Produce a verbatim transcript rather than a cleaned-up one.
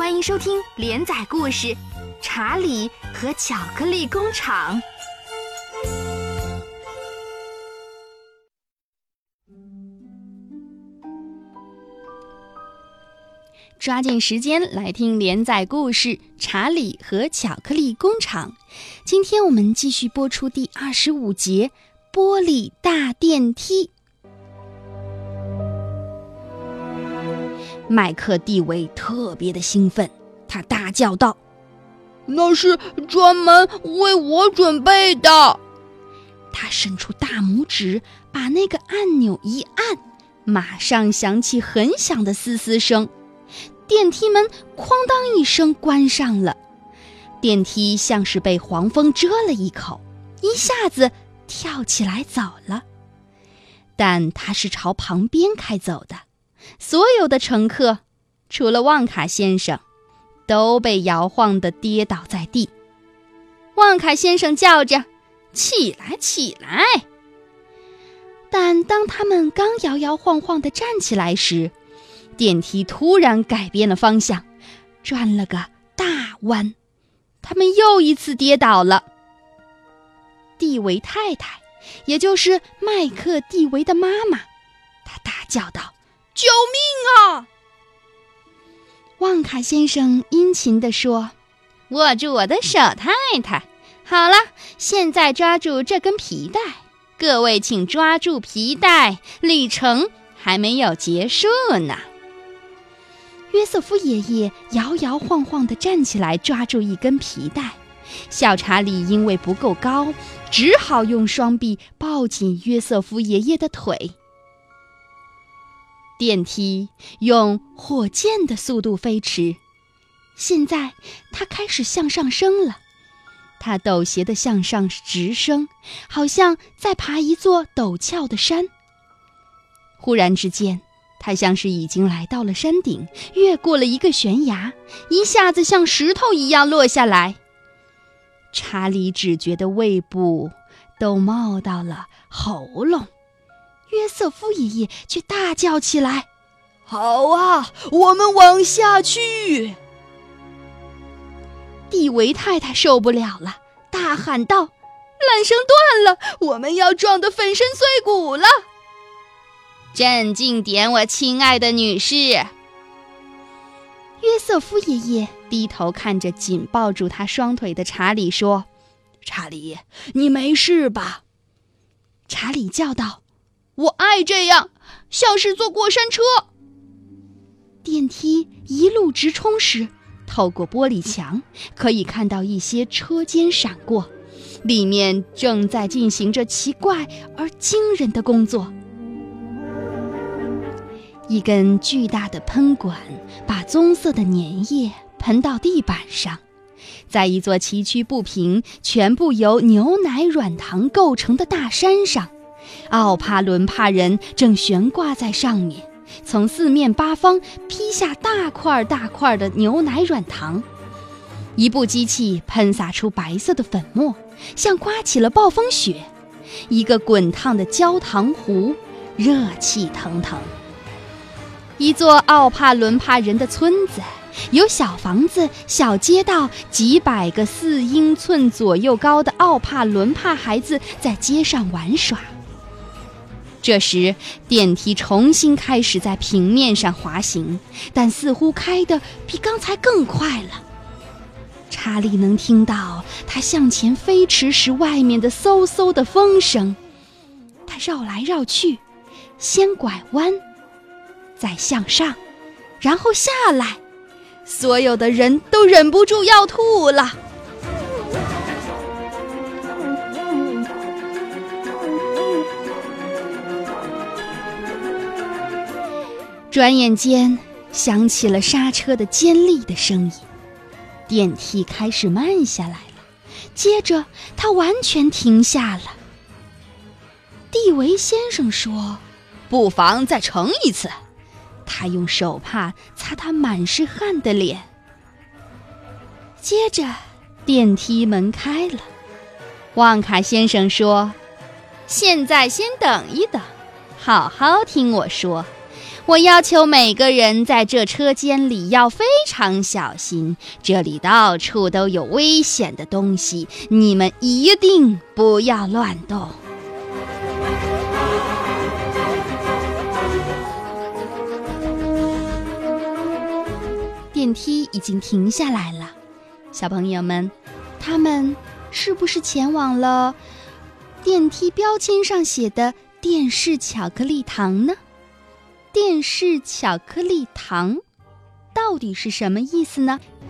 欢迎收听连载故事《查理和巧克力工厂》。抓紧时间来听连载故事《查理和巧克力工厂》。今天我们继续播出第二十五节《玻璃大电梯》。麦克蒂维特别的兴奋，他大叫道：“ 那是专门为我准备的！” 他伸出大拇指，把那个按钮一按，马上响起很响的嘶嘶声。电梯门哐当一声关上了，电梯像是被黄蜂蛰了一口，一下子跳起来走了。但它是朝旁边开走的，所有的乘客，除了旺卡先生，都被摇晃地跌倒在地。旺卡先生叫着：“起来，起来！”但当他们刚摇摇晃晃地站起来时，电梯突然改变了方向，转了个大弯，他们又一次跌倒了。蒂维太太，也就是麦克蒂维的妈妈，她大叫道：“ 救命啊！” 旺卡先生殷勤地说：“握住我的手，太太。好了，现在抓住这根皮带，各位请抓住皮带，旅程还没有结束呢。”约瑟夫爷爷摇摇晃晃地站起来，抓住一根皮带。小查理因为不够高，只好用双臂抱紧约瑟夫爷爷的腿。电梯用火箭的速度飞驰，现在它开始向上升了。它陡斜地向上直升，好像在爬一座陡峭的山。忽然之间，它像是已经来到了山顶，越过了一个悬崖，一下子像石头一样落下来。查理只觉得胃部都冒到了喉咙，约瑟夫爷爷却大叫起来：“ 好啊，我们往下去！” 蒂维太太受不了了，大喊道：“缆绳断了，我们要撞得粉身碎骨了！”镇静点，我亲爱的女士。约瑟夫爷爷低头看着紧抱住他双腿的查理说：“ 查理，你没事吧？” 查理叫道：“ 我爱这样，像是坐过山车。” 电梯一路直冲时，透过玻璃墙可以看到一些车间闪过，里面正在进行着奇怪而惊人的工作。一根巨大的喷管把棕色的粘液喷到地板上，在一座崎岖不平、全部由牛奶软糖构成的大山上，奥帕伦帕人正悬挂在上面，从四面八方劈下大块大块的牛奶软糖。一部机器喷洒出白色的粉末，像刮起了暴风雪。一个滚烫的焦糖壶，热气腾腾。一座奥帕伦帕人的村子，有小房子、小街道，几百个四英寸左右高的奥帕伦帕孩子在街上玩耍。这时，电梯重新开始在平面上滑行，但似乎开得比刚才更快了。查理能听到它向前飞驰时外面的嗖嗖的风声。它绕来绕去，先拐弯，再向上，然后下来，所有的人都忍不住要吐了。转眼间，响起了刹车的尖利的声音，电梯开始慢下来了，接着它完全停下了。蒂维先生说：“不妨再乘一次。”他用手帕擦他满是汗的脸。接着，电梯门开了。旺卡先生说：“现在先等一等，好好听我说。 我要求每个人在这车间里要非常小心，这里到处都有危险的东西，你们一定不要乱动。电梯已经停下来了，小朋友们，他们是不是前往了电梯标签上写的电视巧克力糖呢？电视巧克力糖到底是什么意思呢？